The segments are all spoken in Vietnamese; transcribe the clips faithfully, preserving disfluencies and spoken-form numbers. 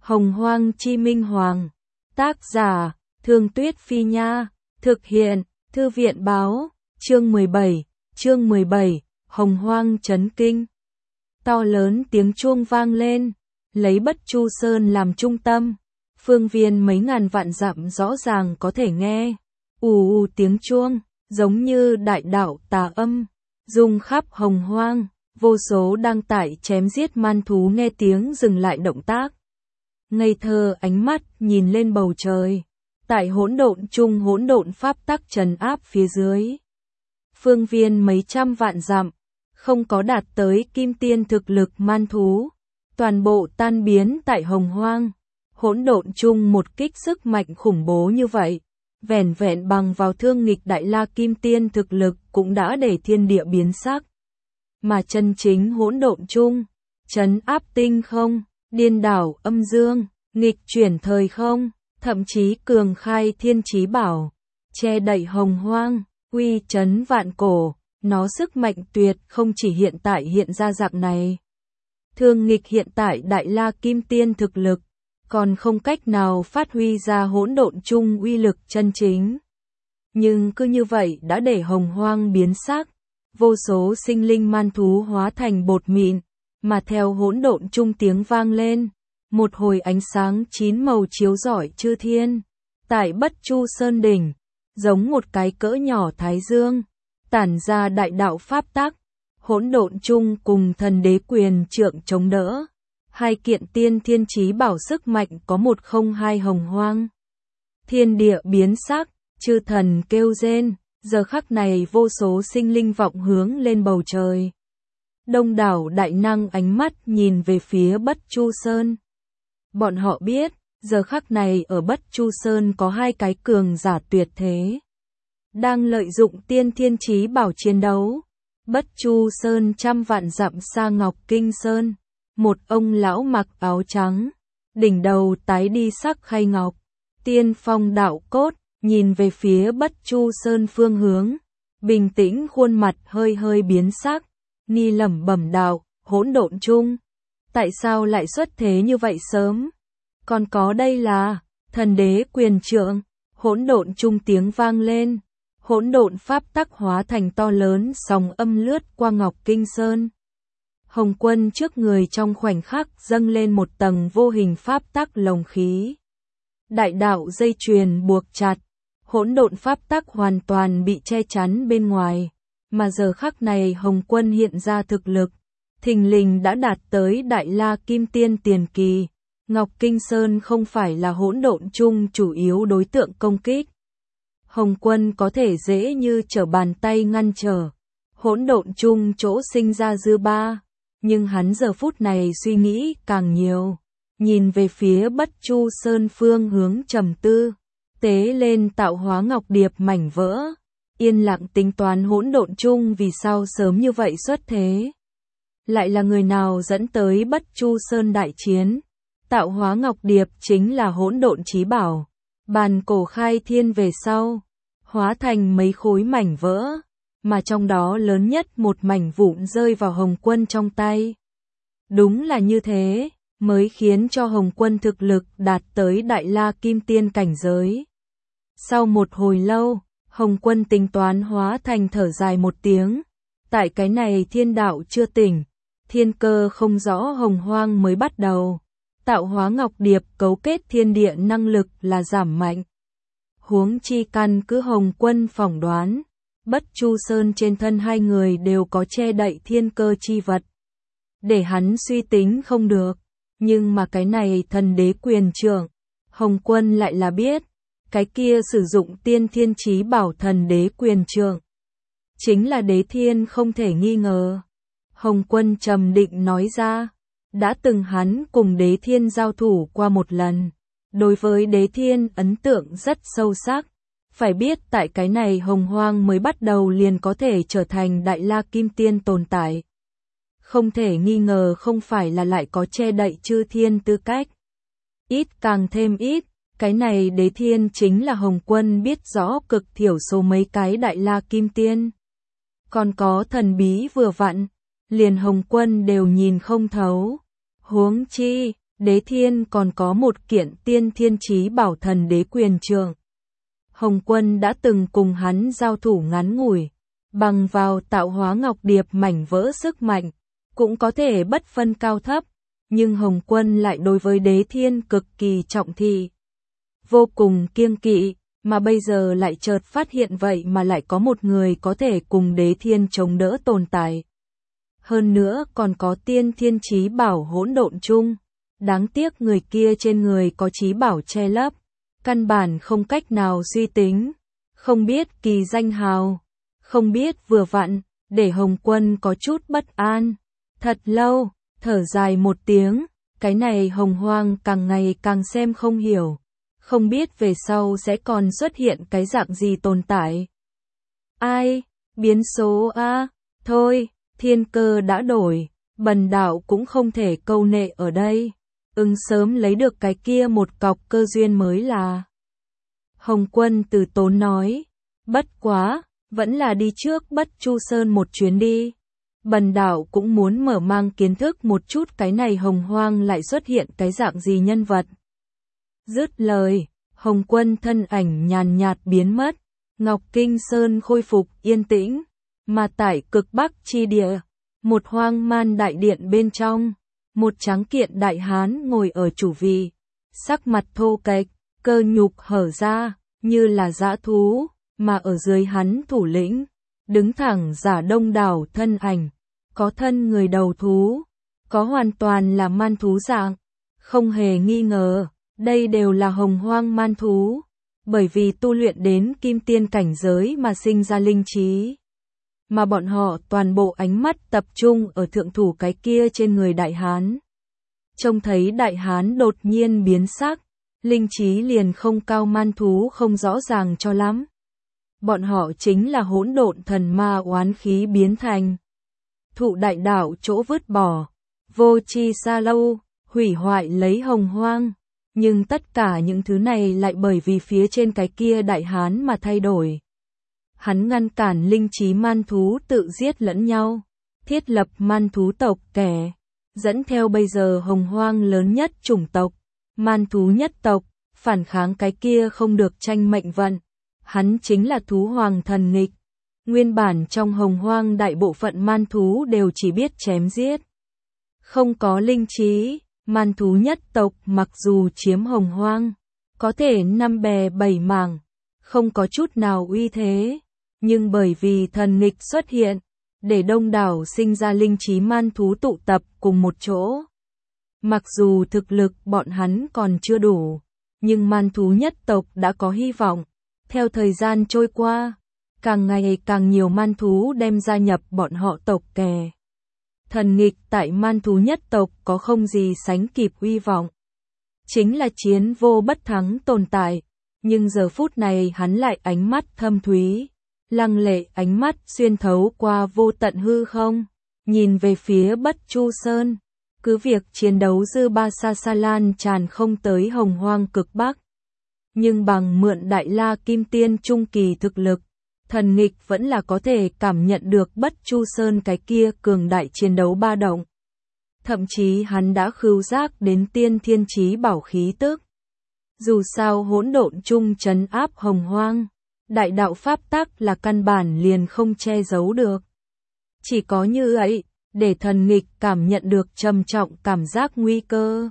Hồng Hoang Chi Minh Hoàng. Tác giả, Thương Tuyết Phi Nha. Thực hiện, Thư viện Báo. Chương mười bảy. Chương mười bảy. Hồng Hoang chấn kinh. To lớn tiếng chuông vang lên, lấy Bất Chu Sơn làm trung tâm. Phương viên mấy ngàn vạn dặm rõ ràng có thể nghe. Ù ù tiếng chuông, giống như đại đạo tà âm, rung khắp Hồng Hoang. Vô số đang tại chém giết man thú nghe tiếng dừng lại động tác. Ngây thơ ánh mắt nhìn lên bầu trời. Tại hỗn độn chung hỗn độn pháp tắc trấn áp phía dưới. Phương viên mấy trăm vạn dặm, không có đạt tới kim tiên thực lực man thú. Toàn bộ tan biến tại Hồng Hoang. Hỗn độn chung một kích sức mạnh khủng bố như vậy. Vẻn vẹn bằng vào thương nghịch đại la kim tiên thực lực cũng đã để thiên địa biến sắc. Mà chân chính hỗn độn chung, trấn áp tinh không, điên đảo âm dương, nghịch chuyển thời không, thậm chí cường khai thiên chí bảo, che đậy Hồng Hoang, uy chấn vạn cổ, nó sức mạnh tuyệt không chỉ hiện tại hiện ra dạng này. Thương nghịch hiện tại đại la kim tiên thực lực, còn không cách nào phát huy ra hỗn độn chung uy lực chân chính. Nhưng cứ như vậy đã để Hồng Hoang biến sắc. Vô số sinh linh man thú hóa thành bột mịn, mà theo hỗn độn chung tiếng vang lên, một hồi ánh sáng chín màu chiếu rọi chư thiên. Tại Bất Chu Sơn đỉnh, giống một cái cỡ nhỏ thái dương, tản ra đại đạo pháp tắc, hỗn độn chung cùng thần đế quyền trượng chống đỡ. Hai kiện tiên thiên chí bảo sức mạnh có một không hai Hồng Hoang. Thiên địa biến sắc, chư thần kêu rên. Giờ khắc này vô số sinh linh vọng hướng lên bầu trời. Đông đảo đại năng ánh mắt nhìn về phía Bất Chu Sơn. Bọn họ biết, giờ khắc này ở Bất Chu Sơn có hai cái cường giả tuyệt thế. Đang lợi dụng tiên thiên chí bảo chiến đấu. Bất Chu Sơn trăm vạn dặm xa Ngọc Kinh Sơn. Một ông lão mặc áo trắng. Đỉnh đầu tái đi sắc khay ngọc. Tiên phong đạo cốt. Nhìn về phía Bất Chu Sơn phương hướng, bình tĩnh khuôn mặt hơi hơi biến sắc, ni lẩm bẩm đạo, hỗn độn chung. Tại sao lại xuất thế như vậy sớm? Còn có đây là, thần đế quyền trượng, hỗn độn chung tiếng vang lên, hỗn độn pháp tắc hóa thành to lớn sóng âm lướt qua Ngọc Kinh Sơn. Hồng Quân trước người trong khoảnh khắc dâng lên một tầng vô hình pháp tắc lồng khí. Đại đạo dây chuyền buộc chặt. Hỗn độn pháp tắc hoàn toàn bị che chắn bên ngoài, mà giờ khắc này Hồng Quân hiện ra thực lực, thình lình đã đạt tới đại la kim tiên tiền kỳ. Ngọc Kinh Sơn không phải là hỗn độn chung chủ yếu đối tượng công kích. Hồng Quân có thể dễ như trở bàn tay ngăn trở hỗn độn chung chỗ sinh ra dư ba, nhưng hắn giờ phút này suy nghĩ càng nhiều, nhìn về phía Bất Chu Sơn phương hướng trầm tư. Tế lên tạo hóa ngọc điệp mảnh vỡ, yên lặng tính toán hỗn độn chung vì sao sớm như vậy xuất thế. Lại là người nào dẫn tới Bất Chu Sơn đại chiến? Tạo hóa ngọc điệp chính là hỗn độn chí bảo, bàn cổ khai thiên về sau, hóa thành mấy khối mảnh vỡ, mà trong đó lớn nhất một mảnh vụn rơi vào Hồng Quân trong tay. Đúng là như thế, mới khiến cho Hồng Quân thực lực đạt tới đại la kim tiên cảnh giới. Sau một hồi lâu, Hồng Quân tính toán hóa thành thở dài một tiếng. Tại cái này thiên đạo chưa tỉnh, thiên cơ không rõ Hồng Hoang mới bắt đầu. Tạo hóa ngọc điệp cấu kết thiên địa năng lực là giảm mạnh. Huống chi căn cứ Hồng Quân phỏng đoán, Bất Chu Sơn trên thân hai người đều có che đậy thiên cơ chi vật. Để hắn suy tính không được, nhưng mà cái này thần đế quyền trượng, Hồng Quân lại là biết. Cái kia sử dụng tiên thiên chí bảo thần đế quyền trượng, chính là đế thiên không thể nghi ngờ. Hồng Quân trầm định nói ra, đã từng hắn cùng đế thiên giao thủ qua một lần. Đối với đế thiên ấn tượng rất sâu sắc. Phải biết tại cái này Hồng Hoang mới bắt đầu liền có thể trở thành đại la kim tiên tồn tại. Không thể nghi ngờ không phải là lại có che đậy chư thiên tư cách. Ít càng thêm ít. Cái này đế thiên chính là Hồng Quân biết rõ cực thiểu số mấy cái đại la kim tiên. Còn có thần bí vừa vặn, liền Hồng Quân đều nhìn không thấu. Huống chi, Đế Thiên còn có một kiện tiên thiên chí bảo thần đế quyền trượng. Hồng Quân đã từng cùng hắn giao thủ ngắn ngủi, bằng vào tạo hóa ngọc điệp mảnh vỡ sức mạnh, cũng có thể bất phân cao thấp, nhưng Hồng Quân lại đối với Đế Thiên cực kỳ trọng thị, vô cùng kiêng kỵ, mà bây giờ lại chợt phát hiện vậy mà lại có một người có thể cùng Đế Thiên chống đỡ tồn tại. Hơn nữa còn có tiên thiên chí bảo hỗn độn chung, đáng tiếc người kia trên người có chí bảo che lấp, căn bản không cách nào suy tính, không biết kỳ danh hào, không biết vừa vặn, để Hồng Quân có chút bất an. Thật lâu, thở dài một tiếng, cái này Hồng Hoang càng ngày càng xem không hiểu, không biết về sau sẽ còn xuất hiện cái dạng gì tồn tại. Ai, biến số a, thôi, thiên cơ đã đổi, bần đạo cũng không thể câu nệ ở đây, ứng sớm lấy được cái kia một cọc cơ duyên mới là. Hồng Quân từ tốn nói, bất quá, vẫn là đi trước Bất Chu Sơn một chuyến đi. Bần đạo cũng muốn mở mang kiến thức một chút cái này Hồng Hoang lại xuất hiện cái dạng gì nhân vật. Dứt lời, Hồng Quân thân ảnh nhàn nhạt biến mất, Ngọc Kinh Sơn khôi phục yên tĩnh, mà tại cực bắc chi địa, một hoang man đại điện bên trong, một tráng kiện đại hán ngồi ở chủ vị, sắc mặt thô kệch, cơ nhục hở ra, như là dã thú, mà ở dưới hắn thủ lĩnh, đứng thẳng giả đông đảo thân ảnh, có thân người đầu thú, có hoàn toàn là man thú dạng, không hề nghi ngờ, đây đều là hồng hoang man thú, bởi vì tu luyện đến kim tiên cảnh giới mà sinh ra linh trí. Mà bọn họ toàn bộ ánh mắt tập trung ở thượng thủ cái kia trên người đại hán. Trông thấy đại hán đột nhiên biến sắc, linh trí liền không cao man thú không rõ ràng cho lắm. Bọn họ chính là hỗn độn thần ma oán khí biến thành. Thụ đại đạo chỗ vứt bỏ, vô chi xa lâu, hủy hoại lấy hồng hoang. Nhưng tất cả những thứ này lại bởi vì phía trên cái kia đại hán mà thay đổi. Hắn ngăn cản linh trí man thú tự giết lẫn nhau, thiết lập man thú tộc kẻ, dẫn theo bây giờ hồng hoang lớn nhất chủng tộc, man thú nhất tộc, phản kháng cái kia không được tranh mệnh vận. Hắn chính là thú hoàng thần nghịch. Nguyên bản trong hồng hoang đại bộ phận man thú đều chỉ biết chém giết, không có linh trí. Man thú nhất tộc mặc dù chiếm hồng hoang, có thể năm bè bảy mảng, không có chút nào uy thế, nhưng bởi vì thần nghịch xuất hiện, để đông đảo sinh ra linh trí man thú tụ tập cùng một chỗ. Mặc dù thực lực bọn hắn còn chưa đủ, nhưng man thú nhất tộc đã có hy vọng. Theo thời gian trôi qua, càng ngày càng nhiều man thú đem gia nhập bọn họ tộc kè. Thần nghịch tại man thú nhất tộc có không gì sánh kịp uy vọng. Chính là chiến vô bất thắng tồn tại, nhưng giờ phút này hắn lại ánh mắt thâm thúy, lăng lệ ánh mắt xuyên thấu qua vô tận hư không, nhìn về phía Bất Chu Sơn, cứ việc chiến đấu dư ba xa xa lan tràn không tới hồng hoang cực bắc. Nhưng bằng mượn đại la kim tiên trung kỳ thực lực, thần nghịch vẫn là có thể cảm nhận được Bất Chu Sơn cái kia cường đại chiến đấu ba động. Thậm chí hắn đã khứu giác đến tiên thiên chí bảo khí tức. Dù sao hỗn độn chung trấn áp hồng hoang, đại đạo pháp tắc là căn bản liền không che giấu được. Chỉ có như vậy, để thần nghịch cảm nhận được trầm trọng cảm giác nguy cơ.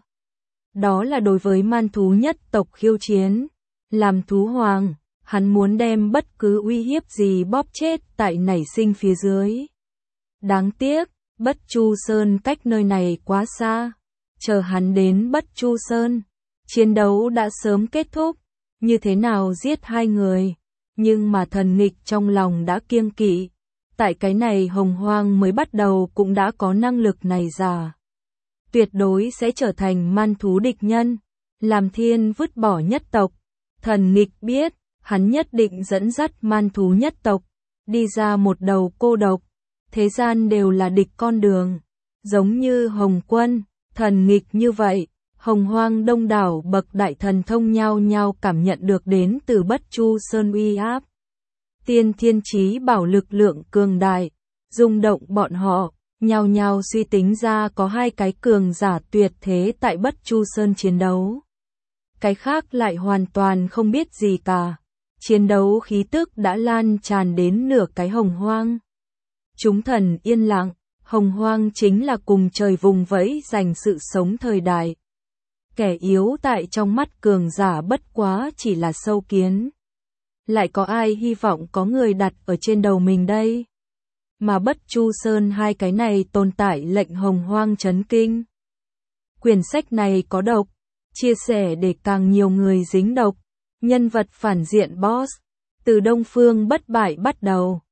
Đó là đối với man thú nhất tộc khiêu chiến. Làm thú hoàng, hắn muốn đem bất cứ uy hiếp gì bóp chết tại nảy sinh phía dưới. Đáng tiếc, Bất Chu Sơn cách nơi này quá xa. Chờ hắn đến Bất Chu Sơn, chiến đấu đã sớm kết thúc. Như thế nào giết hai người? Nhưng mà thần nghịch trong lòng đã kiêng kỵ. Tại cái này hồng hoang mới bắt đầu cũng đã có năng lực này giả. Tuyệt đối sẽ trở thành man thú địch nhân. Làm thiên vứt bỏ nhất tộc. Thần nghịch biết, hắn nhất định dẫn dắt man thú nhất tộc, đi ra một đầu cô độc, thế gian đều là địch con đường, giống như Hồng Quân, thần nghịch như vậy, hồng hoang đông đảo bậc đại thần thông nhau nhau cảm nhận được đến từ Bất Chu Sơn uy áp. Tiên thiên chí bảo lực lượng cường đại, rung động bọn họ, nhao nhao suy tính ra có hai cái cường giả tuyệt thế tại Bất Chu Sơn chiến đấu. Cái khác lại hoàn toàn không biết gì cả. Chiến đấu khí tức đã lan tràn đến nửa cái hồng hoang. Chúng thần yên lặng, hồng hoang chính là cùng trời vùng vẫy giành sự sống thời đại. Kẻ yếu tại trong mắt cường giả bất quá chỉ là sâu kiến. Lại có ai hy vọng có người đặt ở trên đầu mình đây? Mà Bất Chu Sơn hai cái này tồn tại lệnh hồng hoang chấn kinh. Quyển sách này có độc, chia sẻ để càng nhiều người dính độc. Nhân vật phản diện boss, từ Đông Phương bất bại bắt đầu.